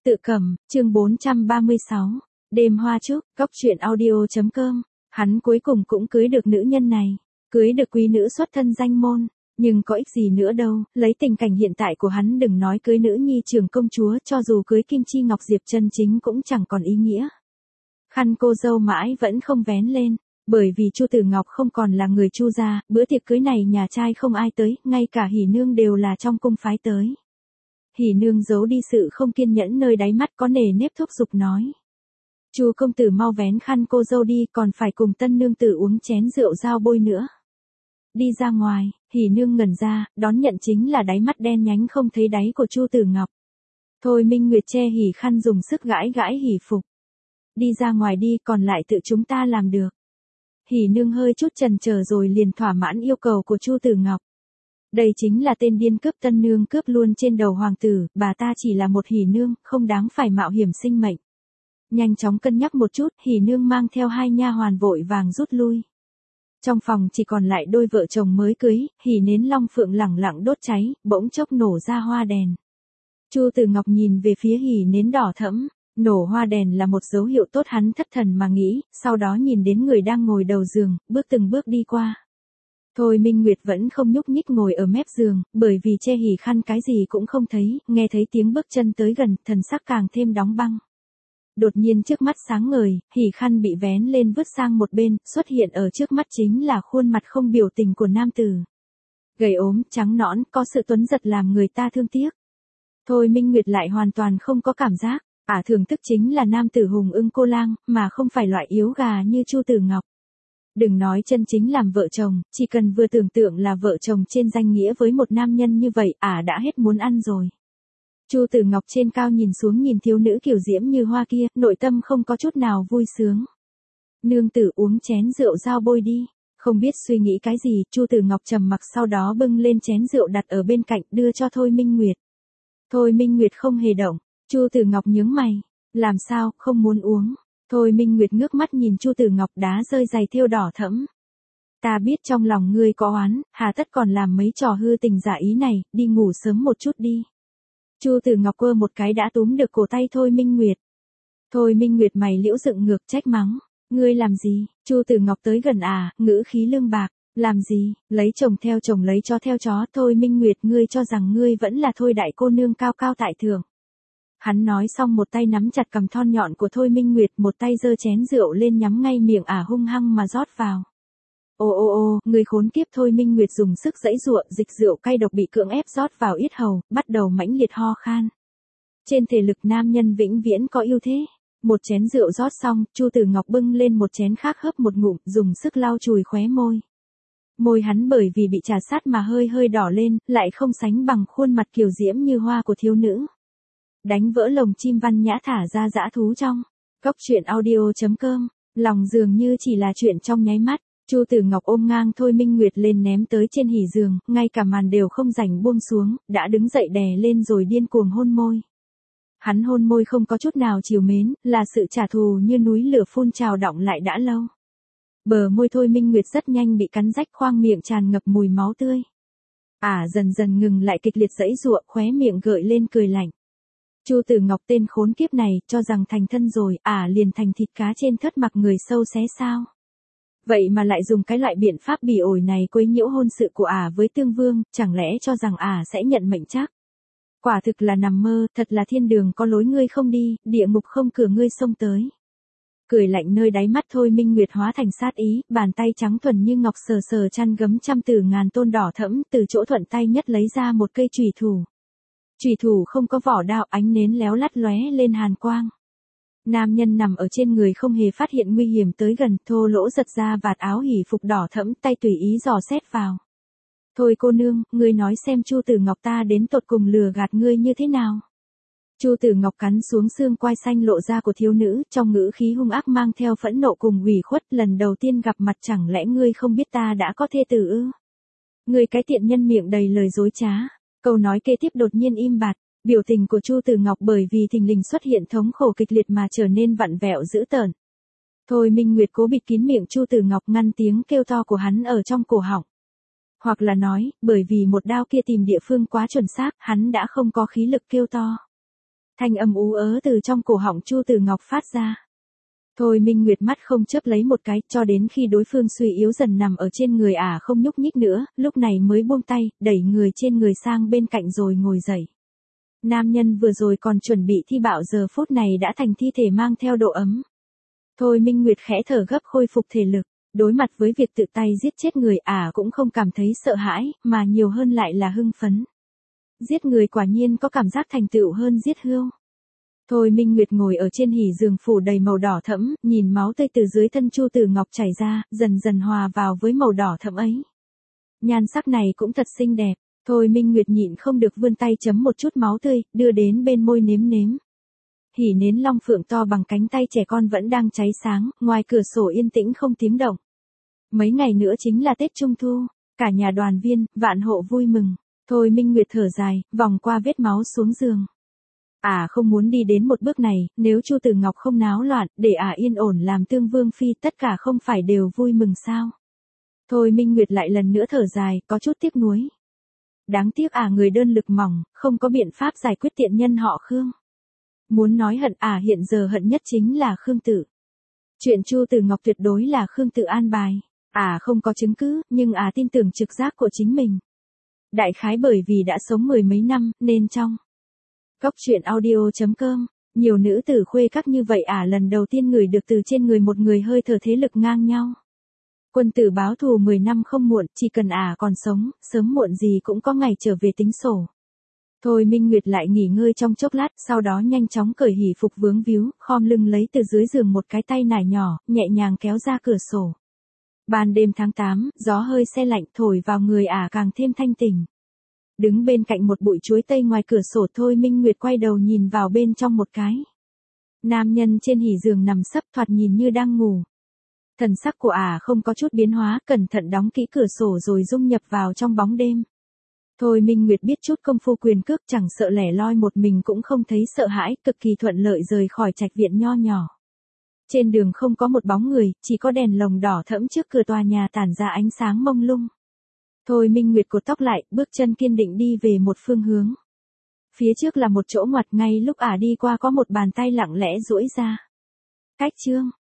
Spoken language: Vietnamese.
Tự cầm, chương 436. Đêm hoa trúc, góc truyện audio.com. Hắn cuối cùng cũng cưới được nữ nhân này. Cưới được quý nữ xuất thân danh môn. Nhưng có ích gì nữa đâu, lấy tình cảnh hiện tại của hắn đừng nói cưới nữ nhi trưởng công chúa, cho dù cưới Kim Chi Ngọc Diệp chân chính cũng chẳng còn ý nghĩa. Khăn cô dâu mãi vẫn không vén lên. Bởi vì Chu Tử Ngọc không còn là người Chu gia, bữa tiệc cưới này nhà trai không ai tới, ngay cả hỉ nương đều là trong cung phái tới. Hỉ nương giấu đi sự không kiên nhẫn nơi đáy mắt có nề nếp thúc giục nói. Chu công tử mau vén khăn cô dâu đi, còn phải cùng tân nương tử uống chén rượu giao bôi nữa. Đi ra ngoài, hỉ nương ngẩn ra, đón nhận chính là đáy mắt đen nhánh không thấy đáy của Chu Tử Ngọc. Thôi Minh Nguyệt che hỉ khăn dùng sức gãi gãi hỉ phục. Đi ra ngoài đi, còn lại tự chúng ta làm được. Hỉ nương hơi chút chần chờ rồi liền thỏa mãn yêu cầu của Chu Tử Ngọc. Đây chính là tên điên cướp tân nương cướp luôn trên đầu hoàng tử, bà ta chỉ là một hỉ nương, không đáng phải mạo hiểm sinh mệnh. Nhanh chóng cân nhắc một chút, hỉ nương mang theo hai nha hoàn vội vàng rút lui. Trong phòng chỉ còn lại đôi vợ chồng mới cưới, hỉ nến long phượng lẳng lặng đốt cháy, bỗng chốc nổ ra hoa đèn. Chu Tử Ngọc nhìn về phía hỉ nến đỏ thẫm, nổ hoa đèn là một dấu hiệu tốt, hắn thất thần mà nghĩ, sau đó nhìn đến người đang ngồi đầu giường, bước từng bước đi qua. Thôi Minh Nguyệt vẫn không nhúc nhích ngồi ở mép giường, bởi vì che hỉ khăn cái gì cũng không thấy, nghe thấy tiếng bước chân tới gần, thần sắc càng thêm đóng băng. Đột nhiên trước mắt sáng ngời, hỉ khăn bị vén lên vứt sang một bên, xuất hiện ở trước mắt chính là khuôn mặt không biểu tình của nam tử. Gầy ốm, trắng nõn, có sự tuấn giật làm người ta thương tiếc. Thôi Minh Nguyệt lại hoàn toàn không có cảm giác, thưởng thức chính là nam tử hùng ưng cô lang, mà không phải loại yếu gà như Chu Tử Ngọc. Đừng nói chân chính làm vợ chồng, chỉ cần vừa tưởng tượng là vợ chồng trên danh nghĩa với một nam nhân như vậy, đã hết muốn ăn rồi. Chu Tử Ngọc trên cao nhìn xuống nhìn thiếu nữ kiều diễm như hoa kia, nội tâm không có chút nào vui sướng. Nương tử uống chén rượu giao bôi đi. Không biết suy nghĩ cái gì, Chu Tử Ngọc trầm mặc sau đó bưng lên chén rượu đặt ở bên cạnh đưa cho Thôi Minh Nguyệt. Thôi Minh Nguyệt không hề động. Chu Tử Ngọc nhướng mày. Làm sao, không muốn uống. Thôi Minh Nguyệt ngước mắt nhìn Chu Tử Ngọc, đá rơi giày thêu đỏ thẫm. Ta biết trong lòng ngươi có oán, hà tất còn làm mấy trò hư tình giả ý này, đi ngủ sớm một chút đi. Chu Tử Ngọc quơ một cái đã túm được cổ tay Thôi Minh Nguyệt. Thôi Minh Nguyệt mày liễu dựng ngược trách mắng. Ngươi làm gì? Chu Tử Ngọc tới gần ngữ khí lương bạc. Làm gì? Lấy chồng theo chồng lấy chó theo chó. Thôi Minh Nguyệt, ngươi cho rằng ngươi vẫn là Thôi đại cô nương cao cao tại thượng. Hắn nói xong một tay nắm chặt cằm thon nhọn của Thôi Minh Nguyệt, một tay giơ chén rượu lên nhắm ngay miệng hung hăng mà rót vào. Ô, người khốn kiếp. Thôi Minh Nguyệt dùng sức giãy giụa, dịch rượu cay độc bị cưỡng ép rót vào yết hầu, bắt đầu mãnh liệt ho khan. Trên thể lực nam nhân vĩnh viễn có ưu thế. Một chén rượu rót xong, Chu Tử Ngọc bưng lên một chén khác hớp một ngụm, dùng sức lau chùi khóe môi. Môi hắn bởi vì bị trà sát mà hơi hơi đỏ lên, lại không sánh bằng khuôn mặt kiều diễm như hoa của thiếu nữ. Đánh vỡ lồng chim văn nhã thả ra dã thú trong. Góc truyện audio.com. Lòng dường như chỉ là chuyện trong nháy mắt. Chu Tử Ngọc ôm ngang Thôi Minh Nguyệt lên ném tới trên hỉ giường, ngay cả màn đều không rảnh buông xuống, đã đứng dậy đè lên rồi điên cuồng hôn môi. Hắn hôn môi không có chút nào trìu mến, là sự trả thù như núi lửa phun trào đọng lại đã lâu. Bờ môi Thôi Minh Nguyệt rất nhanh bị cắn rách, khoang miệng tràn ngập mùi máu tươi. Dần dần ngừng lại kịch liệt giãy giụa, khóe miệng gợi lên cười lạnh. Chu Tử Ngọc tên khốn kiếp này, cho rằng thành thân rồi, liền thành thịt cá trên thớt mặc người sâu xé sao. Vậy mà lại dùng cái loại biện pháp bỉ ổi này quấy nhiễu hôn sự của với Tương Vương, chẳng lẽ cho rằng sẽ nhận mệnh chắc. Quả thực là nằm mơ, thật là thiên đường có lối ngươi không đi, địa ngục không cửa ngươi xông tới. Cười lạnh nơi đáy mắt Thôi Minh Nguyệt hóa thành sát ý, bàn tay trắng thuần như ngọc sờ sờ chăn gấm trăm tử ngàn tôn đỏ thẫm, từ chỗ thuận tay nhất lấy ra một cây chùy thủ. Chùy thủ không có vỏ đao, ánh nến léo lắt lóe lên hàn quang. Nam nhân nằm ở trên người không hề phát hiện nguy hiểm tới gần, thô lỗ giật ra vạt áo hỉ phục đỏ thẫm, tay tùy ý dò xét vào. Thôi cô nương, ngươi nói xem Chu Tử Ngọc ta đến tột cùng lừa gạt ngươi như thế nào. Chu Tử Ngọc cắn xuống xương quai xanh lộ ra của thiếu nữ, trong ngữ khí hung ác mang theo phẫn nộ cùng ủy khuất. Lần đầu tiên gặp mặt chẳng lẽ ngươi không biết ta đã có thê tử ư? Ngươi cái tiện nhân miệng đầy lời dối trá. Câu nói kế tiếp đột nhiên im bặt. Biểu tình của Chu Tử Ngọc bởi vì thình lình xuất hiện thống khổ kịch liệt mà trở nên vặn vẹo dữ tợn. Thôi Minh Nguyệt cố bịt kín miệng Chu Tử Ngọc, ngăn tiếng kêu to của hắn ở trong cổ họng. Hoặc là nói, bởi vì một đao kia tìm địa phương quá chuẩn xác, hắn đã không có khí lực kêu to. Thanh âm ú ớ từ trong cổ họng Chu Tử Ngọc phát ra. Thôi Minh Nguyệt mắt không chớp lấy một cái, cho đến khi đối phương suy yếu dần nằm ở trên người không nhúc nhích nữa, lúc này mới buông tay, đẩy người trên người sang bên cạnh rồi ngồi dậy. Nam nhân vừa rồi còn chuẩn bị thi bạo giờ phút này đã thành thi thể mang theo độ ấm. Thôi Minh Nguyệt khẽ thở gấp khôi phục thể lực, đối mặt với việc tự tay giết chết người cũng không cảm thấy sợ hãi, mà nhiều hơn lại là hưng phấn. Giết người quả nhiên có cảm giác thành tựu hơn giết hươu. Thôi Minh Nguyệt ngồi ở trên hỉ giường phủ đầy màu đỏ thẫm, nhìn máu tươi từ dưới thân Chu Tử Ngọc chảy ra, dần dần hòa vào với màu đỏ thẫm ấy. Nhan sắc này cũng thật xinh đẹp, Thôi Minh Nguyệt nhịn không được vươn tay chấm một chút máu tươi, đưa đến bên môi nếm nếm. Hỉ nến long phượng to bằng cánh tay trẻ con vẫn đang cháy sáng, ngoài cửa sổ yên tĩnh không tiếng động. Mấy ngày nữa chính là Tết Trung Thu, cả nhà đoàn viên, vạn hộ vui mừng. Thôi Minh Nguyệt thở dài, vòng qua vết máu xuống giường. Không muốn đi đến một bước này, nếu Chu Tử Ngọc không náo loạn, để yên ổn làm tương vương phi, tất cả không phải đều vui mừng sao? Thôi Minh Nguyệt lại lần nữa thở dài, có chút tiếc nuối. Đáng tiếc người đơn lực mỏng, không có biện pháp giải quyết tiện nhân họ Khương. Muốn nói hận hiện giờ hận nhất chính là Khương Tự. Chuyện Chu Tử Ngọc tuyệt đối là Khương Tự an bài. Không có chứng cứ, nhưng tin tưởng trực giác của chính mình. Đại khái bởi vì đã sống mười mấy năm, nên trong Góc truyện audio.com, nhiều nữ tử khuê các như vậy lần đầu tiên ngửi được từ trên người một người hơi thở thế lực ngang nhau. Quân tử báo thù 10 năm không muộn, chỉ cần còn sống, sớm muộn gì cũng có ngày trở về tính sổ. Thôi Minh Nguyệt lại nghỉ ngơi trong chốc lát, sau đó nhanh chóng cởi hỉ phục vướng víu, khom lưng lấy từ dưới giường một cái tay nải nhỏ, nhẹ nhàng kéo ra cửa sổ. Ban đêm tháng 8, gió hơi se lạnh thổi vào người càng thêm thanh tỉnh. Đứng bên cạnh một bụi chuối tây ngoài cửa sổ, Thôi Minh Nguyệt quay đầu nhìn vào bên trong một cái. Nam nhân trên hỉ giường nằm sấp thoạt nhìn như đang ngủ. Thần sắc của không có chút biến hóa, cẩn thận đóng kỹ cửa sổ rồi dung nhập vào trong bóng đêm. Thôi Minh Nguyệt biết chút công phu quyền cước, chẳng sợ lẻ loi một mình cũng không thấy sợ hãi, cực kỳ thuận lợi rời khỏi trạch viện nho nhỏ. Trên đường không có một bóng người, chỉ có đèn lồng đỏ thẫm trước cửa tòa nhà tản ra ánh sáng mông lung. Thôi Minh Nguyệt cột tóc lại, bước chân kiên định đi về một phương hướng. Phía trước là một chỗ ngoặt, ngay lúc đi qua có một bàn tay lặng lẽ duỗi ra. Cách chương